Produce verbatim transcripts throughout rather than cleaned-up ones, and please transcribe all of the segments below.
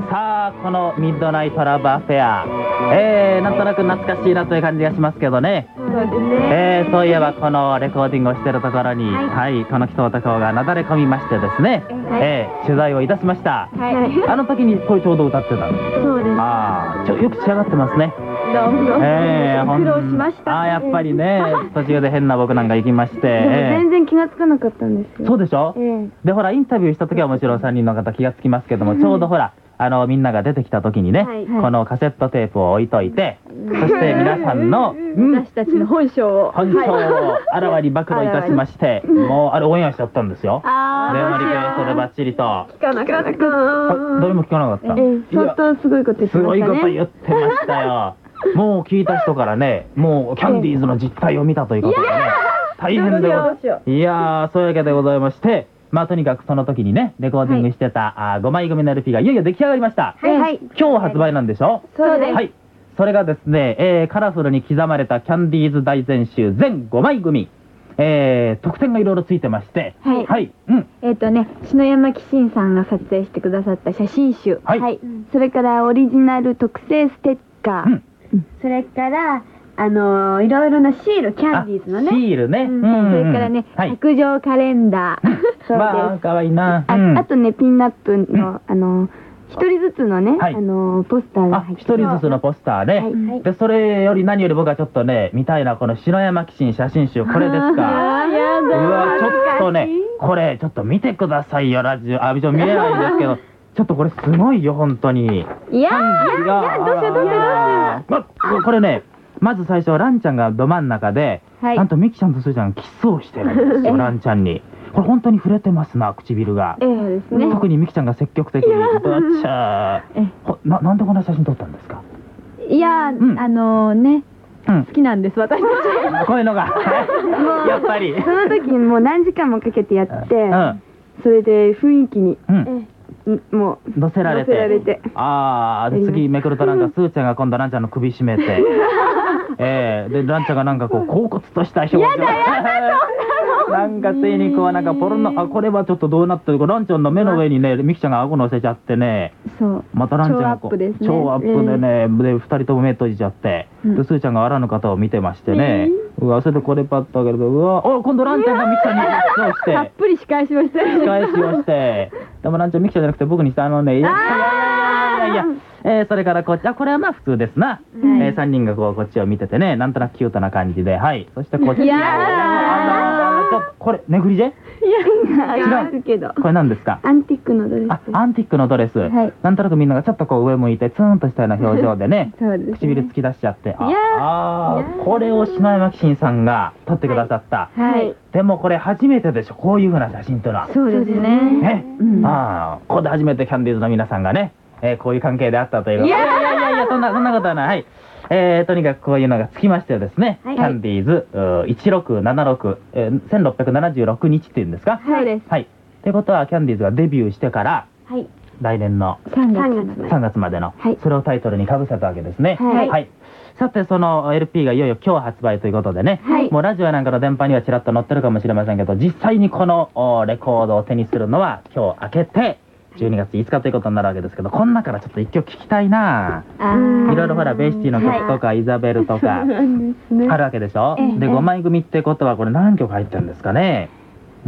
さあこのミッドナイトラブアフェア、えー、なんとなく懐かしいなという感じがしますけどね。 そうですね。 えー、そういえばこのレコーディングをしているところに、はい、はい、この人男がなだれ込みましてですね、はい、えー、取材をいたしました。はい、あの時にこれちょうど歌ってたの。 そうです。 ああ、ちょよく仕上がってますね。 どうも。 えー、 苦労しました。 ああ、やっぱりね、途中で変な僕なんか行きまして、 えー、全然気がつかなかったんですよ。 そうでしょ、えー、 でほらインタビューした時はもちろんさんにんの方気がつきますけども、ちょうどほらあのみんなが出てきた時にね、はい、このカセットテープを置いといて、そして皆さんの、 うん、私たちの本性を本性をあらわに暴露いたしまして、もうあれオンエアしちゃったんですよ。 あ電話リクエストでバッチリと聞かなかった。 どれも聞かなかった。 えー、相当すごいこと言ってましたね。 すごいこと言ってましたよ。もう聞いた人からね、もうキャンディーズの実態を見たということでね、大変でございます。いやー、そういうわけでございまして、まあとにかくその時にねレコーディングしてた、はい、あごまい組の エルピー がいよいよ出来上がりました。 はいはい。 今日発売なんでしょ。 そうです。 はい。それがですね、えー、カラフルに刻まれたキャンディーズ大全集全ごまい組、えー、特典がいろいろついてまして、 はい、 はい、うん、 えっとね篠山紀信さんが撮影してくださった写真集、 はい、はい、 それからオリジナル特製ステッカー、うん、それからあのー、いろいろなシール、キャンディーズのね。 シールね。 うん、それからね、白状カレンダー。 そうまあ、かわいいな。 あとね、ピンナップの、あのー、一人ずつのね、あのー、ポスターが入って一人ずつのポスターね。で、それより何より僕はちょっとね、見たいな、この篠山紀信写真集、これですか。うわ、ちょっとね、これ、ちょっと見てくださいよ、ラジオ。あ、ビジョン見えないんですけど。ちょっとこれすごいよ、本当に。 いやー、いや、どうしようどうしようどうしよう。これね、まず最初ランちゃんがど真ん中で、はい、なんとミキちゃんとスーちゃんがキスをしてるんですよランちゃんに。これ本当に触れてますな、唇が。 ええですね。 特にミキちゃんが積極的にバッチャーな。なんでこんな写真撮ったんですか。 いやー、うん、あのー、ね、うん、好きなんです私たち。 こういうのがやっぱりその時にもう何時間もかけてやって、うん、それで雰囲気に、うん、もう乗せられて、ああ次めくるとなんかスーちゃんが今度ランちゃんの首絞めてええでランちゃんがなんかこう恍惚とした表情。やだやだそんなの。なんかついにこうなんかポルノ、あこれはちょっとどうなってるか、ランちゃんの目の上にねミキちゃんが顎乗せちゃってね、そうまたランちゃんがこう超アップでねでふたりとも目閉じちゃって、でスーちゃんがあらぬ方を見てましてね、うわそれでこれパッと開けるとうわお今度ランちゃんがミキちゃんにそうしてたっぷり仕返しをして仕返しをしてでもランちゃんミキちゃんじゃなくて僕にしてあのねいやいやいやいやいや、えー、それからこっちあこれはまあ普通ですな、はい、えー、さんにんがこうこっちを見ててねなんとなくキュートな感じで、はい、そしてこっちいやーあのー、これネグリジェいや違うけどこれ何ですか。 アンティックのドレス。 あアンティックのドレス、はい、なんとなくみんながちょっとこう上向いてツーンとしたような表情でねそうですね唇突き出しちゃって、ああこれを篠山紀信さんが撮ってくださった、 はい、 でもこれ初めてでしょこういうふうな写真というのは。 そうですね。 ね、うん、ああここで初めてキャンディーズの皆さんがね、えー、こういう関係であったという。いやいやいやいやそんなそんなことはない。はい、えー、とにかくこういうのがつきましてですね、はい、キャンディーズいちろくななろく、えー、せんろっぴゃくななじゅうろくにちっていうんですか。 はいです。 はい。ってことはキャンディーズがデビューしてから、はい、来年のさんがつさんがつまでの、はい、それをタイトルにかぶせたわけですね。 はい。はい、 さてその エルピー がいよいよ今日発売ということでね、はい、もうラジオなんかの電波にはちらっと載ってるかもしれませんけど、実際にこのレコードを手にするのは今日明けてじゅうにがついつかということになるわけですけど、こん中からちょっと一曲聴きたいな。いろいろほらベイシティの曲とか、はい、イザベルとか、ね、あるわけでしょ。えでごまい組ってことはこれ何曲入ってるんですかね。 うん、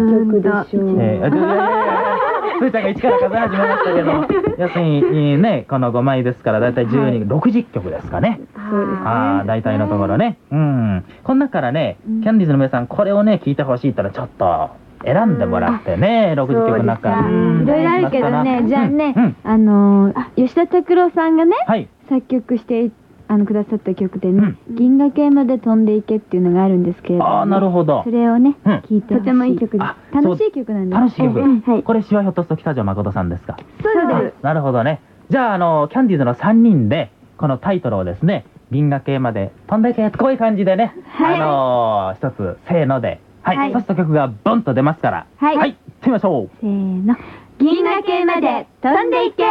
何曲でしょう。 えー、いやいやいやスーちゃんがいちから数え始めましたけど要するにねこのごまいですからだいたいじゅうに、はい、ろくじゅっきょくですかね。 そうですね。 ああ大体のところね。うん。この中からね、うん、キャンディーズの皆さんこれをね聴いてほしいったらちょっと選んでもらってね、ろくじゅっきょくの中いろいろあるけどね、じゃあね、あの吉田拓郎さんがね作曲してあのくださった曲でね「銀河系まで飛んでいけ」っていうのがあるんですけれども、ああなるほど、それをね聴いてほしい。とてもいい曲です。楽しい曲なんです。 楽しい曲。これ詩はひょっとすると北条誠さんですか。 そうです。 なるほどね。じゃああのキャンディーズのさんにんでこのタイトルをですね「銀河系まで飛んでいけ」こういう感じでね、あの一つせーので、はい、そうすると曲がボンと出ますから、はい、行ってみましょう。 せーの、銀河系まで飛んでいけ。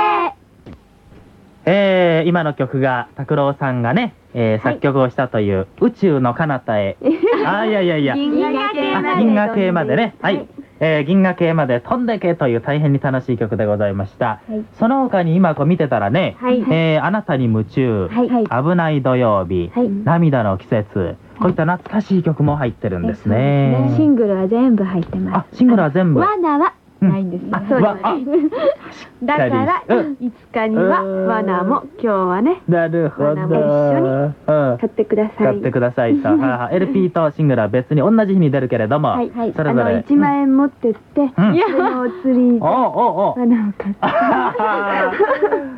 えー、今の曲が拓郎さんがね、えー、作曲をしたという宇宙の彼方へ。あいやいやいや、 銀河系まで銀河系までね。はい。 えー、銀河系まで飛んでけという大変に楽しい曲でございました。はい、その他に今こう見てたらね、はい、えー、あなたに夢中、はい、危ない土曜日、はい、涙の季節、こういった懐かしい曲も入ってるんですね。 はい、シングルは全部入ってます。 あ、シングルは全部。 ワナはないんですね。 そうですね。だからいつかにはワナも今日はね。 なるほど。 ワナも一緒に買ってください。 買ってくださいと。エルピー とシングルは別に同じ日に出るけれども、それぞれいちまんえん持ってって、いやそのお釣りでワナを買って。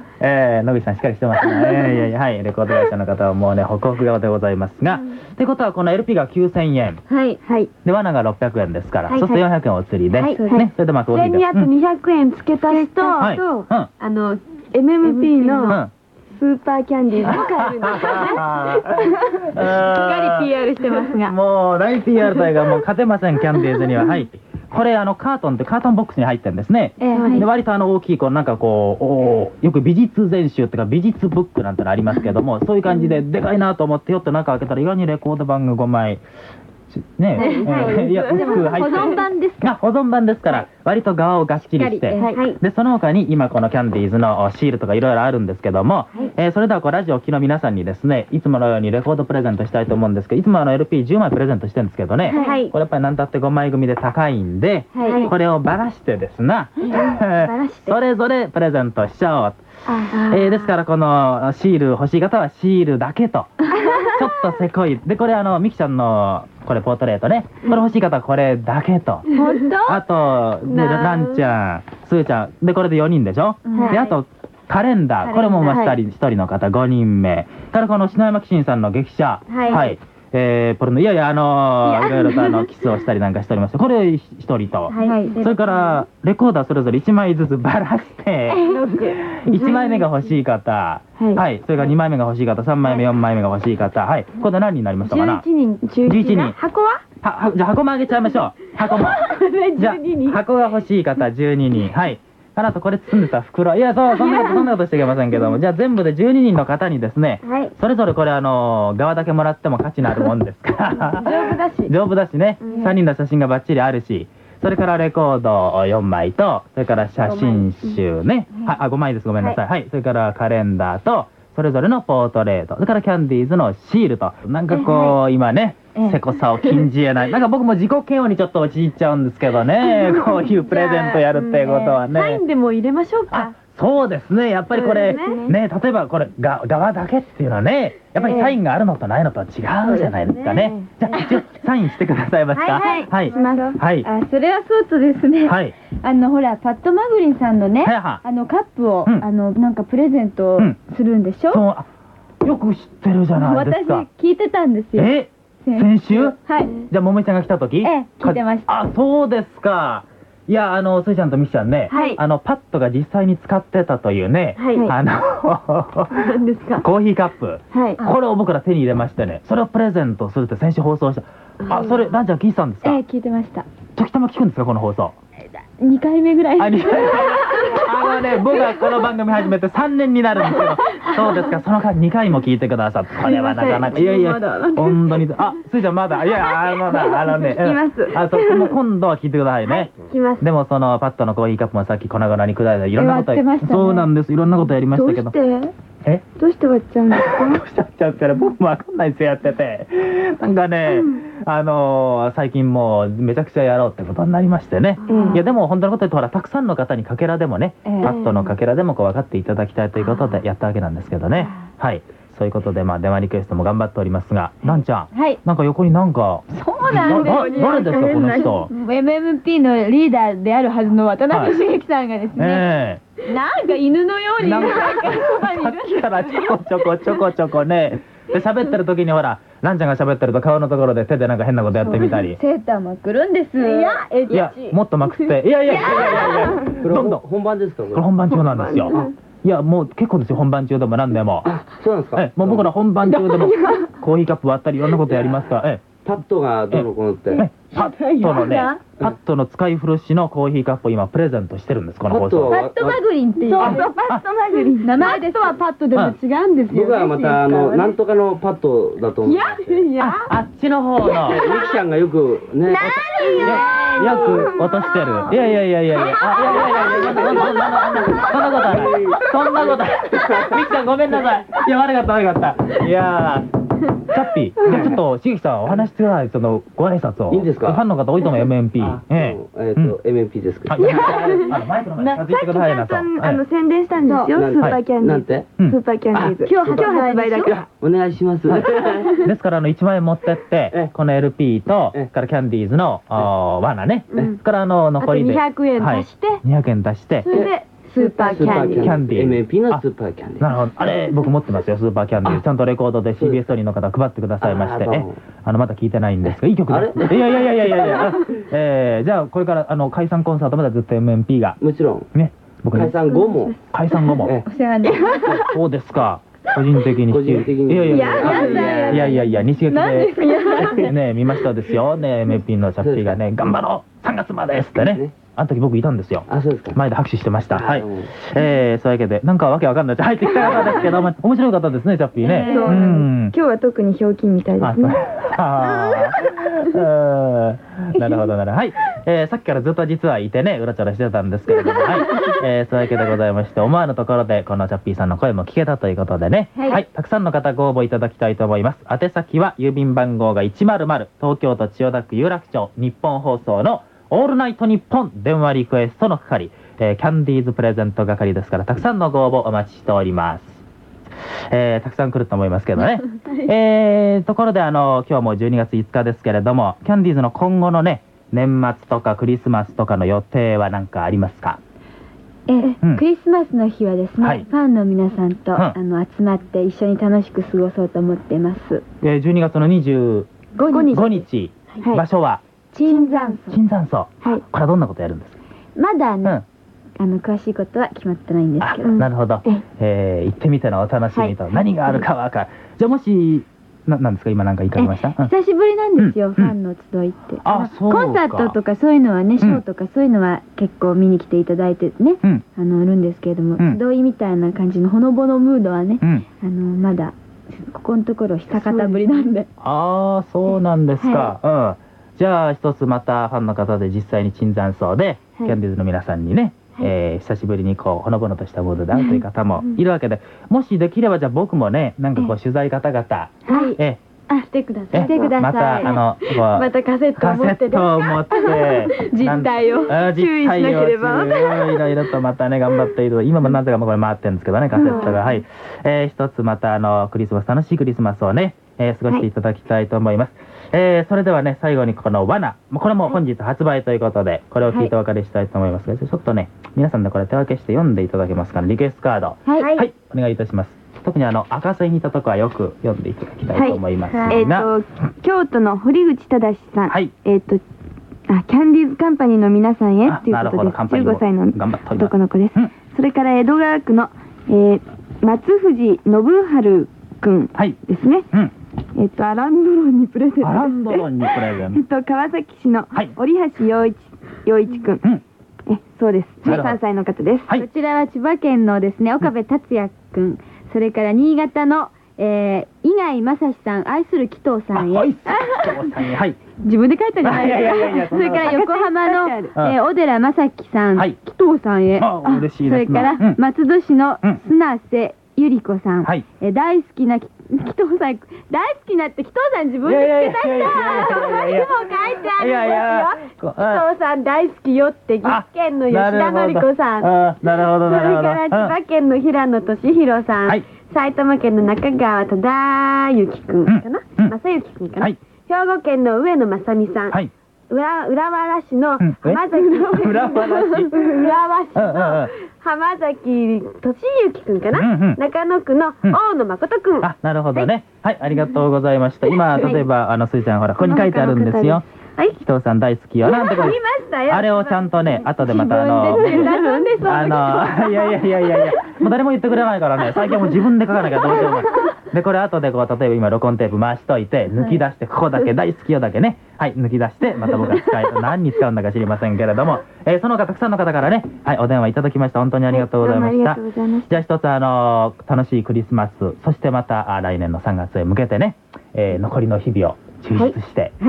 えー、野口さんしっかりしてますね。いやいやいや、はい、レコード会社の方はもうね、ホクホク顔でございますが、ってことはこの エルピー がきゅうせんえん、はいはいでワナがろっぴゃくえんですから、そうするとよんひゃくえんお釣りで、ね、それでまあコーヒーがそれにあとにひゃくえん付け足すと、あの エムエムピー のスーパーキャンディーズも買えるんですよね。しっかり ピーアール してますが、 もう大 ピーアール 隊がもう勝てません、キャンディーズには。はい、これあのカートンってカートンボックスに入ってるんですね。えー、で割とあの大きいこうなんかこうよく美術全集っていうか美術ブックなんてのありますけども、そういう感じででかいなと思ってよって中開けたら意外にレコード盤がごまいねえ、いや薄く入って、保存版ですか。 保存版ですから割と側をがっしりして、でその他に今このキャンディーズのシールとかいろいろあるんですけども、えそれではこうラジオをお聞きの皆さんにですね、いつものようにレコードプレゼントしたいと思うんですけど、いつもあの エルピーじゅうまいプレゼントしてるんですけどね、これやっぱり何だってごまい組で高いんで、これをばらしてですな、それぞれプレゼントしちゃおう。えー、ですからこのシール欲しい方はシールだけとちょっとせこいで、これあのミキちゃんのこれポートレートね、これ欲しい方はこれだけと、あとでランちゃん、スーちゃんでこれでよにんでしょ、であとカレンダー、これもまあひとりの方ごにんめから、この篠山紀信さんの劇写、はいえー、ポルノいやいやあのー、いろいろとあのキスをしたりなんかしておりまして、これひとりと、はい、それからレコーダーそれぞれいちまいずつばらしていちまいめが欲しい方、はい、はい、それからにまいめが欲しい方、さんまいめよんまいめが欲しい方、はい、これ何人になりましたかな。 じゅういちにん。じゅういちにん。箱ははじゃあ箱もあげちゃいましょう。箱もじゃあ箱が欲しい方じゅうににん、はい、あなたこれ包んでた袋、いやそうそんなことそんなことしていけませんけども、じゃあ全部でじゅうににんの方にですね、はい、それぞれこれあの側だけもらっても価値のあるもんですから丈夫だし丈夫だしね、うん、さんにんの写真がバッチリあるし、それからレコードよんまいと、それから写真集ね、はい、あごまいです、ごめんなさい、はい、はい、それからカレンダーとそれぞれのポートレート、それからキャンディーズのシールと、なんかこう、はい、今ねせこさを禁じえない、なんか僕も自己嫌悪にちょっと陥っちゃうんですけどね、こういうプレゼントやるっていうことはね。 サインでも入れましょうか。 そうですね、やっぱりこれね、例えばこれが側だけっていうのはね、やっぱりサインがあるのとないのとは違うじゃないですかね。じゃあ一応サインしてくださいますか。 はいはい、します。 はい。 あ、それはそうとですね、はい、あのほらパッドマグリンさんのね、あのカップをあのなんかプレゼントするんでしょ。 そう、よく知ってるじゃないですか。 私聞いてたんですよ。 え、先週？はい。じゃあ桃井ちゃんが来た時？ ええ、聞いてました。 あ、そうですか。いや、あのスーちゃんとミキちゃんね、はい、あのパッドが実際に使ってたというね、はい、あの何ですか、 コーヒーカップ、はい、これを僕ら手に入れましてね、それをプレゼントするって先週放送した。あ、それランちゃん聞いてたんですか？ ええ、聞いてました。 時たま聞くんですかこの放送？ にかいめぐらい。 あ、にかいめ。あのね、僕はこの番組始めてさんねんになるんですけど、そうですか、その間にかいも聞いてくださって、これはなかなか、いやいや、本当に、あ、スイちゃんまだ、いや、あの、あのね、 聞きます。 あ、そう、もう今度は聞いてくださいね。 聞きます。 でもそのパッドのコーヒーカップもさっき粉々に砕いたいろんなこと、そうなんです、いろんなことやりましたけど。 どうして？え？どうして割っちゃうんですか？ どうして割っちゃうって、僕もわかんないですよ、やってて。なんかね、あの最近もうめちゃくちゃやろうってことになりましてね。いやでも本当のこと言うと、ほらたくさんの方にかけらでもね、パッドのかけらでもこう分かっていただきたいということでやったわけなんですけどね。はい。そういうことで、まあ電話リクエストも頑張っておりますが、ランちゃん、はい、なんか横になんか、 そうなんですよ。 誰ですかこの人。 エムエムピー のリーダーであるはずの渡辺茂樹さんがですね、なんか犬のようになんかさっきからちょこちょこちょこちょこね、で喋ってる時にほら、ランちゃんが喋ってると顔のところで手でなんか変なことやってみたり。 セーターまくるんです。いや、 えいや、もっとまくって、いやいやいやいやいや、 どんどん本番ですか？これ本番中なんですよ。いやもう結構ですよ、本番中でも何でも。 そうなんですか？ もう僕ら本番中でもコーヒーカップ割ったりいろんなことやりますから。 パッドがどうのこうのって。 パッドのね、パッドの使い古しのコーヒーカップを今プレゼントしてるんです、この放送。 パッドマグリンっていう。そうそう、パッドマグリン。名前ですはパッドでも違うんですよ。 僕はまたあのなんとかのパッドだと思う。いやいや、あっちの方のミキちゃんがよくね。 何よ。 よく落としてる。いやいやいやいやいや、あ、いやいやいやいや、そんなことはない。そんなことはない。ミキさんごめんなさい。いや、悪かった悪かった。いやー。チャッピー、じゃあちょっとしげきさんお話ししてください。そのご挨拶を。 いいんですか。 ファンの方多いと思う エムエムピー。 ええと エムエムピー ですけど。 あのマイクの前に近づいてくださいなと。 あの宣伝したんですよ。スーパーキャンディーズ。 なんて？ スーパーキャンディーズ。今日今日発売だから。 お願いします。 ですからあのいちまんえん持ってってこの エルピー とからキャンディーズの罠ね。からあの残りでにひゃくえん出して。 にひゃくえん出して。 それで。スーパーキャンディー。 キャンディー。 エムエムピー のスーパーキャンディー。 なるほど。あれ僕持ってますよ。スーパーキャンディー。ちゃんとレコードで シービーエス トリーの方配ってくださいまして、え、あのまだ聞いてないんですがいい曲です。いやいやいやいやいやいや。え、じゃあこれからあの解散コンサートまでずっと エムエムピー が。 もちろん。 ね。 僕解散後も。 解散後も。 お世話に。 そうですか。個人的に。 個人的に。 いやいやいやいやいやいや西劇でね見ましたですよね エムエムピー のチャッピーがね頑張ろうさんがつまでってね。あの時僕いたんですよ。 あ、そうですか。 前で拍手してました。はい。ええ、そういうわけでなんかわけわかんない入ってきた方ですけども面白い方ですねチャッピーね。 うん。今日は特にひょうきんみたいですね。 ああ。なるほどなるほど。はい。えさっきからずっと実はいてねうろちょろしてたんですけれども、はい。えそういうわけでございまして思わぬところでこのチャッピーさんの声も聞けたということでね。はい。たくさんの方ご応募いただきたいと思います。宛先は郵便番号がいちまるまる東京都千代田区有楽町日本放送のオールナイトニッポン電話リクエストの係、えー、キャンディーズプレゼント係ですからたくさんのご応募お待ちしております。えー、たくさん来ると思いますけどね。えー、ところであの今日はもうじゅうにがついつかですけれどもキャンディーズの今後のね年末とかクリスマスとかの予定は何かありますか？ え、うん、クリスマスの日はですね、はい、ファンの皆さんと、うん、あの集まって一緒に楽しく過ごそうと思っています。 えー、じゅうにがつのにじゅうごにち、はい、場所は椿山荘。 椿山荘。はい。これはどんなことやるんですか？ まだね、あの詳しいことは決まってないんですけど。 なるほど。え、行ってみてのお楽しみと何があるかわかる。じゃあもしななんですか今なんか言いかけました？ 久しぶりなんですよファンの集いって。 あ、そうか。 コンサートとかそういうのはねショーとかそういうのは結構見に来ていただいてねあのいるんですけれども集いみたいな感じのほのぼのムードはねあのまだここのところ久方ぶりなんで。 ああそうなんですか。うん。じゃあ一つまたファンの方で実際に椿山荘でキャンディーズの皆さんにね、はいえー、久しぶりにこうほのぼのとしたムードで会うという方もいるわけで、もしできればじゃあ僕もねなんかこう取材方々、 はい、えあしてください。 してください。またあのまたカセットを持ってカセットを持って実態を注意しなければ。 いろいろとまたね頑張っている。今もなぜかこれ回ってるんですけどねカセットがはい、えー、一つまたあのクリスマス楽しいクリスマスをね、えー、過ごしていただきたいと思います。えー、それではね最後にこの罠これも本日発売ということでこれを聞いてお別れしたいと思いますが、はい、ちょっとね皆さんでこれ手分けして読んでいただけますかねリクエストカードはい、はい、お願いいたします。特にあの赤線引いたとこはよく読んでいただきたいと思いますが、はい、えー、と京都の堀口忠さん、はい、えっ、ー、とあキャンディーズカンパニーの皆さんへということでじゅうごさいの男の子です、うん、それから江戸川区の、えー、松藤信春くんですね、はいうんえっと、アランドロンにプレゼント。 アランドロンにプレゼント。 えっと、川崎市の折橋陽一、陽一くん。うん、え、そうです。さんさいの方です。 はい、こちらは千葉県のですね、岡部達也くん。それから新潟の、えー、井貝正史さん、愛する紀藤さんへ。愛する紀藤さんへ。はい。自分で書いたんじゃないですか。それから横浜の、えー、小寺正樹さん、はい、紀藤さんへ。あ、嬉しいですね。それから松戸市の砂瀬ゆり子さん、はい、え大好きな紀藤さん大好きなって紀藤さん自分でつけた人にも書いてありますよ。紀藤さん大好きよって岐阜県の吉田典子さん、 なるほどなるほど。 それから千葉県の平野俊弘さん、はい、埼玉県の中川忠之くんかな、うん、正幸くんかな、はい、兵庫県の上野正美さん、はい、浦浦和市の浜崎浦和市浦和市の浜崎俊之くんかな、中野区の大野誠くん。 あ、なるほどね。はい、ありがとうございました。今例えばあのすいちゃんほらここに書いてあるんですよ。はい、紀藤さん大好きよなんてこれあれをちゃんとね後でまたあのあのいやいやいやいやいやもう誰も言ってくれないからね最近はもう自分で書かなきゃどうしようもないでこれ後でこう例えば今録音テープ回しといて抜き出してここだけ大好きよだけねはい抜き出してまた僕が使い何に使うんだか知りませんけれども、えー、その他たくさんの方からねはいお電話いただきました本当にありがとうございました。じゃあ一つあの楽しいクリスマスそしてまた来年のさんがつへ向けてね、えー、残りの日々を充実してはい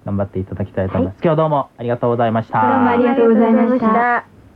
頑張っていただきたいと思います。今日どうもありがとうございました。 どうもありがとうございました。